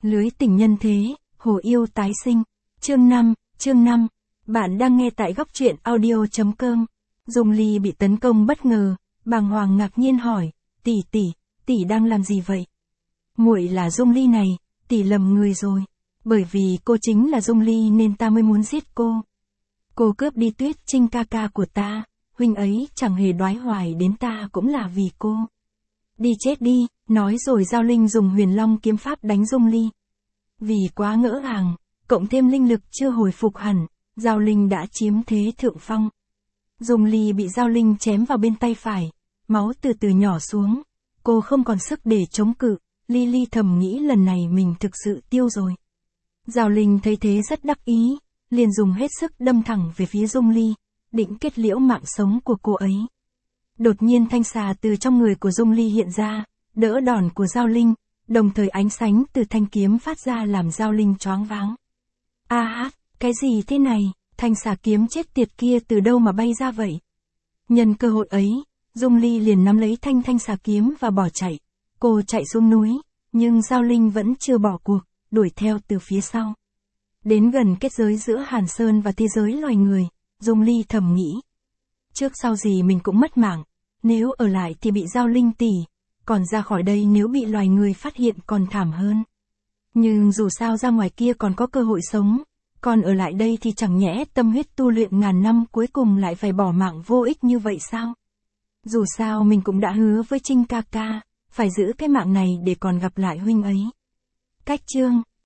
Lưới tình nhân thế, hồ yêu tái sinh. Chương 5. Bạn đang nghe tại góc truyện audio.com. Dung Ly bị tấn công bất ngờ, bàng hoàng ngạc nhiên hỏi, tỷ đang làm gì vậy? Muội là Dung Ly này, tỷ lầm người rồi. Bởi vì cô chính là Dung Ly nên ta mới muốn giết cô. Cô cướp đi Tuyết Trinh ca ca của ta, huynh ấy chẳng hề đoái hoài đến ta cũng là vì cô. Đi chết đi, nói rồi Giao Linh dùng Huyền Long kiếm pháp đánh Dung Ly. Vì quá ngỡ ngàng, cộng thêm linh lực chưa hồi phục hẳn, Giao Linh đã chiếm thế thượng phong. Dung Ly bị Giao Linh chém vào bên tay phải, máu từ từ nhỏ xuống, cô không còn sức để chống cự, Ly thầm nghĩ lần này mình thực sự tiêu rồi. Giao Linh thấy thế rất đắc ý, liền dùng hết sức đâm thẳng về phía Dung Ly, định kết liễu mạng sống của cô ấy. Đột nhiên thanh xà từ trong người của Dung Ly hiện ra, đỡ đòn của Giao Linh, đồng thời ánh sáng từ thanh kiếm phát ra làm Giao Linh choáng váng. Cái gì thế này, thanh xà kiếm chết tiệt kia từ đâu mà bay ra vậy? Nhân cơ hội ấy, Dung Ly liền nắm lấy thanh xà kiếm và bỏ chạy. Cô chạy xuống núi, nhưng Giao Linh vẫn chưa bỏ cuộc, đuổi theo từ phía sau. Đến gần kết giới giữa Hàn Sơn và thế giới loài người, Dung Ly thầm nghĩ. Trước sau gì mình cũng mất mạng, nếu ở lại thì bị Giao Linh tỷ, còn ra khỏi đây nếu bị loài người phát hiện còn thảm hơn. Nhưng dù sao ra ngoài kia còn có cơ hội sống, còn ở lại đây thì chẳng nhẽ tâm huyết tu luyện ngàn năm cuối cùng lại phải bỏ mạng vô ích như vậy sao? Dù sao mình cũng đã hứa với Trinh ca ca, phải giữ cái mạng này để còn gặp lại huynh ấy. Cách chương